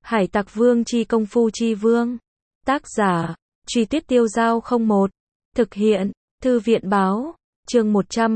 Hải Tặc Vương chi công phu chi vương. Tác giả, Truy Tuyết Tiêu Giao 01. Thực hiện, Thư viện báo. Chương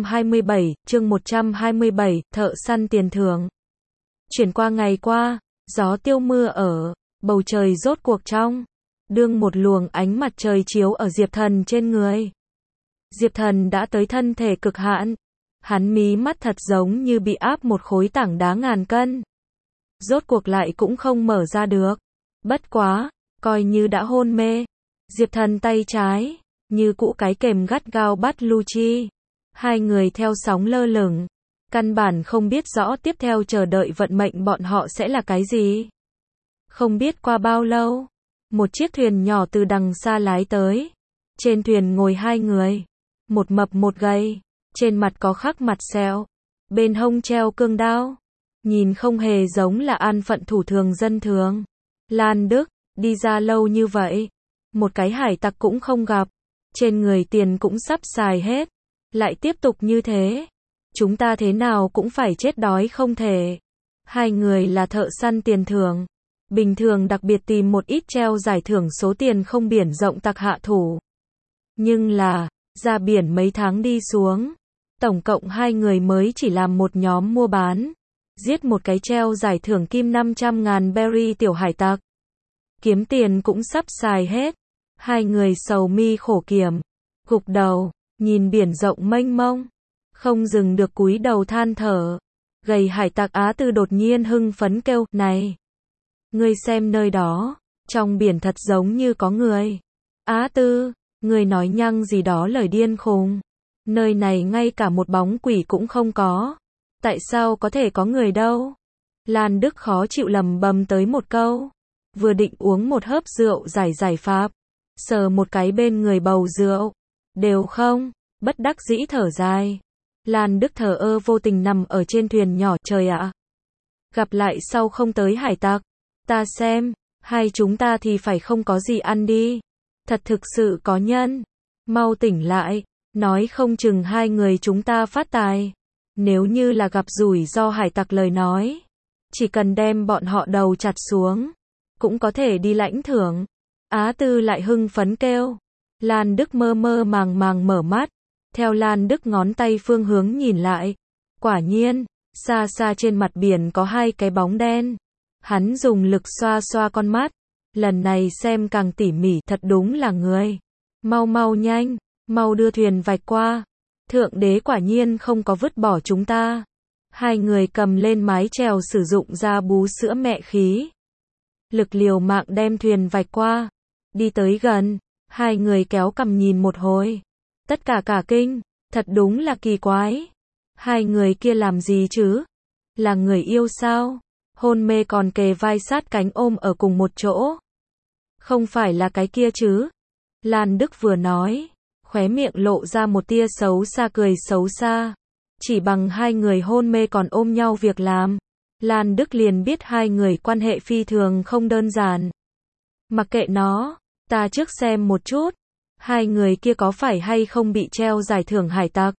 127, Thợ săn tiền thưởng. Chuyển qua ngày qua, gió tiêu mưa ở, bầu trời rốt cuộc trong. Đương một luồng ánh mặt trời chiếu ở Diệp Thần trên người. Diệp Thần đã tới thân thể cực hạn. Hắn mí mắt thật giống như bị áp một khối tảng đá ngàn cân. Rốt cuộc lại cũng không mở ra được. Bất quá, coi như đã hôn mê. Diệp Thần tay trái, như cũ cái kềm gắt gao bắt Lucci. Hai người theo sóng lơ lửng. Căn bản không biết rõ tiếp theo chờ đợi vận mệnh bọn họ sẽ là cái gì. Không biết qua bao lâu, một chiếc thuyền nhỏ từ đằng xa lái tới. Trên thuyền ngồi hai người. Một mập một gầy. Trên mặt có khắc mặt sẹo. Bên hông treo cương đao. Nhìn không hề giống là an phận thủ thường dân thường. Lan Đức, đi ra lâu như vậy. Một cái hải tặc cũng không gặp. Trên người tiền cũng sắp xài hết. Lại tiếp tục như thế. Chúng ta thế nào cũng phải chết đói không thể. Hai người là thợ săn tiền thưởng. Bình thường đặc biệt tìm một ít treo giải thưởng số tiền không biển rộng tặc hạ thủ. Nhưng là, ra biển mấy tháng đi xuống. Tổng cộng hai người mới chỉ làm một nhóm mua bán. Giết một cái treo giải thưởng kim 500.000 berry tiểu hải tặc. Kiếm tiền cũng sắp xài hết. Hai người sầu mi khổ kiểm. Gục đầu, nhìn biển rộng mênh mông. Không dừng được cúi đầu than thở. Gầy hải tặc Á Tư đột nhiên hưng phấn kêu, này. Ngươi xem nơi đó, trong biển thật giống như có người. Á Tư, ngươi nói nhăng gì đó lời điên khùng. Nơi này ngay cả một bóng quỷ cũng không có. Tại sao có thể có người đâu? Lan Đức khó chịu lầm bầm tới một câu. Vừa định uống một hớp rượu giải pháp. Sờ một cái bên người bầu rượu. Đều không, bất đắc dĩ thở dài. Lan Đức thờ ơ vô tình nằm ở trên thuyền nhỏ, trời ạ. Gặp lại sau không tới hải tặc. Ta xem, hai chúng ta thì phải không có gì ăn đi. Thật thực sự có nhân. Mau tỉnh lại, nói không chừng hai người chúng ta phát tài. Nếu như là gặp rủi ro hải tặc lời nói. Chỉ cần đem bọn họ đầu chặt xuống. Cũng có thể đi lãnh thưởng. Á Tư lại hưng phấn kêu. Lan Đức mơ mơ màng mở mắt. Theo Lan Đức ngón tay phương hướng nhìn lại. Quả nhiên, xa xa trên mặt biển có hai cái bóng đen. Hắn dùng lực xoa xoa con mắt. Lần này xem càng tỉ mỉ, thật đúng là người. Mau nhanh, mau đưa thuyền vạch qua. Thượng đế quả nhiên không có vứt bỏ chúng ta. Hai người cầm lên mái chèo sử dụng ra bú sữa mẹ khí. Lực liều mạng đem thuyền vạch qua. Đi tới gần, hai người kéo cằm nhìn một hồi. Tất cả kinh, thật đúng là kỳ quái. Hai người kia làm gì chứ? Là người yêu sao? Hôn mê còn kề vai sát cánh ôm ở cùng một chỗ. Không phải là cái kia chứ? Lan Đức vừa nói, khóe miệng lộ ra một tia xấu xa cười xấu xa. Chỉ bằng hai người hôn mê còn ôm nhau việc làm. Lan Đức liền biết hai người quan hệ phi thường không đơn giản. Mặc kệ nó, ta trước xem một chút. Hai người kia có phải hay không bị treo giải thưởng hải tặc?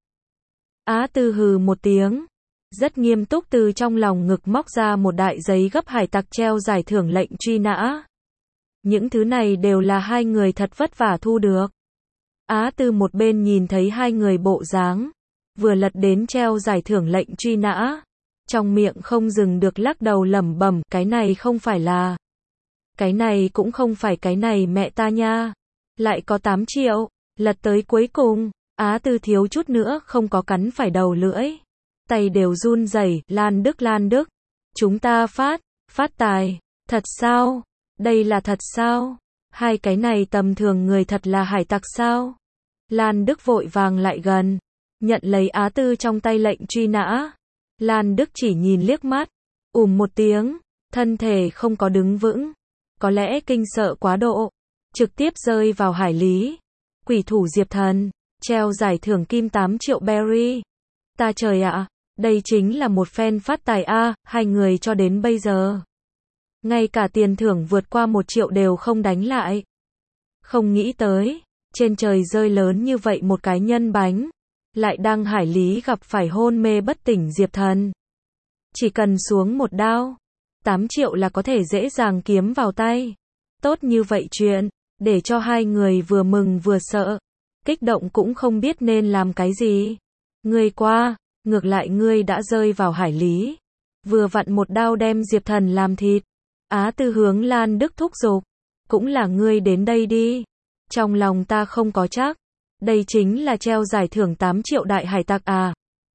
Á Tư hừ một tiếng. Rất nghiêm túc từ trong lòng ngực móc ra một đại giấy gấp hải tặc treo giải thưởng lệnh truy nã. Những thứ này đều là hai người thật vất vả thu được. Á Tư một bên nhìn thấy hai người bộ dáng. Vừa lật đến treo giải thưởng lệnh truy nã. Trong miệng không dừng được lắc đầu lẩm bẩm, cái này không phải là. Cái này cũng không phải cái này mẹ ta nha. Lại có 8 triệu, lật tới cuối cùng, Á Tư thiếu chút nữa không có cắn phải đầu lưỡi. Tay đều run rẩy. Lan Đức, chúng ta phát tài, thật sao? Đây là thật sao? Hai cái này tầm thường người thật là hải tặc sao? Lan Đức vội vàng lại gần, nhận lấy Á Tư trong tay lệnh truy nã. Lan Đức chỉ nhìn liếc mắt, một tiếng, thân thể không có đứng vững, có lẽ kinh sợ quá độ, trực tiếp rơi vào hải lý. Quỷ thủ Diệp Thần, treo giải thưởng kim 8 triệu berry. Ta trời ạ, đây chính là một phen phát tài a, hai người cho đến bây giờ. Ngay cả tiền thưởng vượt qua 1 triệu đều không đánh lại. Không nghĩ tới, trên trời rơi lớn như vậy một cái nhân bánh. Lại đang hải lý gặp phải hôn mê bất tỉnh Diệp Thần. Chỉ cần xuống một đao, 8 triệu là có thể dễ dàng kiếm vào tay. Tốt như vậy chuyện, để cho hai người vừa mừng vừa sợ. Kích động cũng không biết nên làm cái gì. Ngươi qua, ngược lại ngươi đã rơi vào hải lý. Vừa vặn một đao đem Diệp Thần làm thịt. Á Tư hướng Lan Đức thúc giục. Cũng là ngươi đến đây đi. Trong lòng ta không có chắc. Đây chính là treo giải thưởng 8 triệu đại hải tặc à.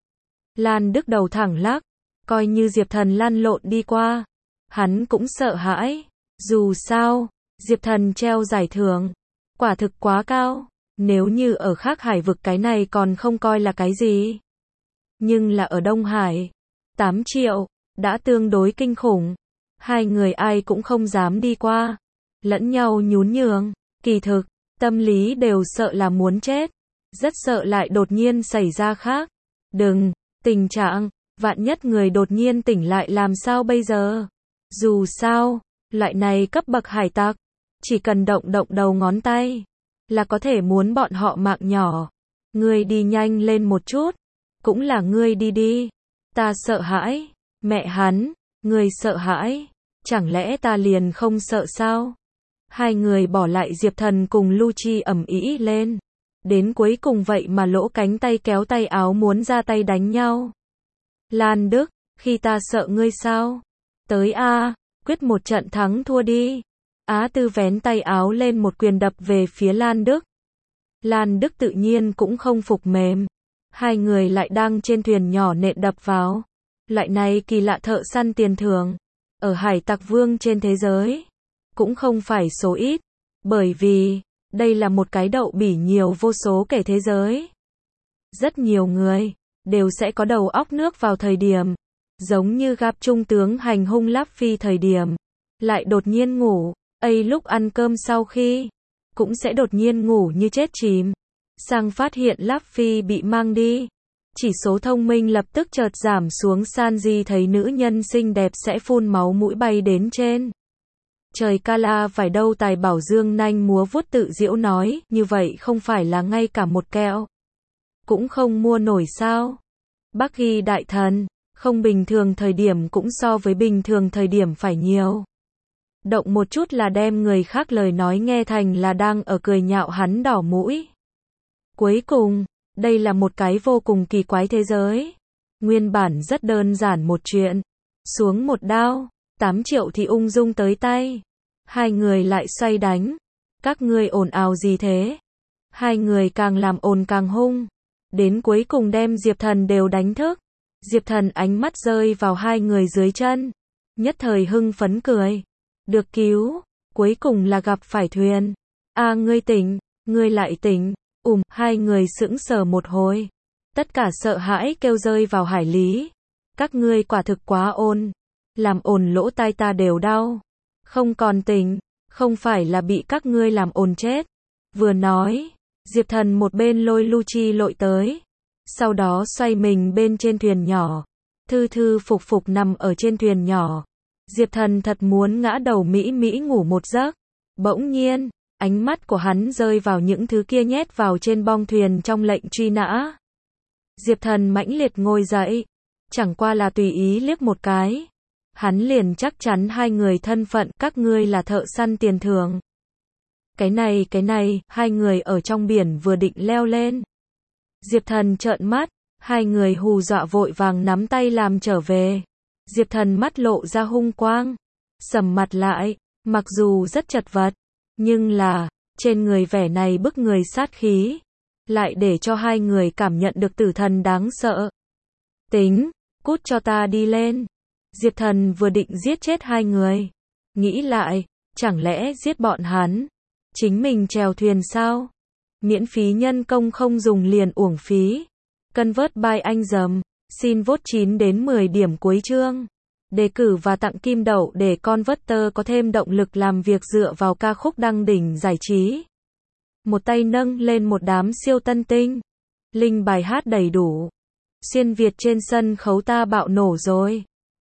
Lan Đức đầu thẳng lắc. Coi như Diệp Thần lăn lộn đi qua. Hắn cũng sợ hãi. Dù sao, Diệp Thần treo giải thưởng. Quả thực quá cao. Nếu như ở khác hải vực cái này còn không coi là cái gì. Nhưng là ở Đông Hải. 8 triệu. Đã tương đối kinh khủng. Hai người ai cũng không dám đi qua. Lẫn nhau nhún nhường. Kỳ thực, tâm lý đều sợ là muốn chết. Rất sợ lại đột nhiên xảy ra khác. Đừng, tình trạng, vạn nhất người đột nhiên tỉnh lại làm sao bây giờ? Dù sao, loại này cấp bậc hải tặc, chỉ cần động động đầu ngón tay, là có thể muốn bọn họ mạng nhỏ. Ngươi đi nhanh lên một chút. Cũng là ngươi đi đi. Ta sợ hãi. Mẹ hắn, ngươi sợ hãi. Chẳng lẽ ta liền không sợ sao? Hai người bỏ lại Diệp Thần cùng Lucci ầm ĩ lên. Đến cuối cùng vậy mà lỗ cánh tay kéo tay áo muốn ra tay đánh nhau. Lan Đức, khi ta sợ ngươi sao? Tới a, quyết một trận thắng thua đi. Á Tư vén tay áo lên một quyền đập về phía Lan Đức. Lan Đức tự nhiên cũng không phục mềm. Hai người lại đang trên thuyền nhỏ nện đập vào. Loại này kỳ lạ thợ săn tiền thưởng. Ở hải tặc vương trên thế giới. Cũng không phải số ít. Bởi vì, đây là một cái đậu bỉ nhiều vô số kể thế giới. Rất nhiều người, đều sẽ có đầu óc nước vào thời điểm. Giống như gặp trung tướng hành hung Luffy thời điểm. Lại đột nhiên ngủ. Lúc ăn cơm sau khi. Cũng sẽ đột nhiên ngủ như chết chìm. Sang phát hiện Luffy bị mang đi. Chỉ số thông minh lập tức chợt giảm xuống. Sanji thấy nữ nhân xinh đẹp sẽ phun máu mũi bay đến trên. Trời ca la phải đâu tài bảo dương nanh múa vuốt tự giễu nói, như vậy không phải là ngay cả một kẹo. Cũng không mua nổi sao. Bác Ghi đại thần, không bình thường thời điểm cũng so với bình thường thời điểm phải nhiều. Động một chút là đem người khác lời nói nghe thành là đang ở cười nhạo hắn đỏ mũi. Cuối cùng, đây là một cái vô cùng kỳ quái thế giới. Nguyên bản rất đơn giản một chuyện. Xuống một đao, 8 triệu thì ung dung tới tay. Hai người lại xoay đánh. Các ngươi ồn ào gì thế? Hai người càng làm ồn càng hung. Đến cuối cùng đem Diệp Thần đều đánh thức. Diệp Thần ánh mắt rơi vào hai người dưới chân. Nhất thời hưng phấn cười. Được cứu. Cuối cùng là gặp phải thuyền. À ngươi tỉnh. Ngươi lại tỉnh. Hai người sững sờ một hồi. Tất cả sợ hãi kêu rơi vào hải lý. Các ngươi quả thực quá ồn. Làm ồn lỗ tai ta đều đau. Không còn tỉnh. Không phải là bị các ngươi làm ồn chết. Vừa nói, Diệp Thần một bên lôi Lucci lội tới. Sau đó xoay mình bên trên thuyền nhỏ. Thư thư phục phục nằm ở trên thuyền nhỏ. Diệp Thần thật muốn ngã đầu mỹ mỹ ngủ một giấc. Bỗng nhiên, ánh mắt của hắn rơi vào những thứ kia nhét vào trên bong thuyền trong lệnh truy nã. Diệp Thần mãnh liệt ngồi dậy. Chẳng qua là tùy ý liếc một cái. Hắn liền chắc chắn hai người thân phận, các ngươi là thợ săn tiền thưởng. Cái này, hai người ở trong biển vừa định leo lên. Diệp Thần trợn mắt, hai người hù dọa vội vàng nắm tay làm trở về. Diệp Thần mắt lộ ra hung quang, sầm mặt lại, mặc dù rất chật vật, nhưng là, trên người vẻ này bức người sát khí, lại để cho hai người cảm nhận được tử thần đáng sợ. Tính, cút cho ta đi lên. Diệp Thần vừa định giết chết hai người. Nghĩ lại, chẳng lẽ giết bọn hắn? Chính mình chèo thuyền sao? Miễn phí nhân công không dùng liền uổng phí. Convert by anh dầm. Xin vote 9 đến 10 điểm cuối chương. Đề cử và tặng kim đậu để Converter có thêm động lực làm việc dựa vào ca khúc đăng đỉnh giải trí. Một tay nâng lên một đám siêu tân tinh. Link bài hát đầy đủ. Xuyên Việt trên sân khấu ta bạo nổ rồi.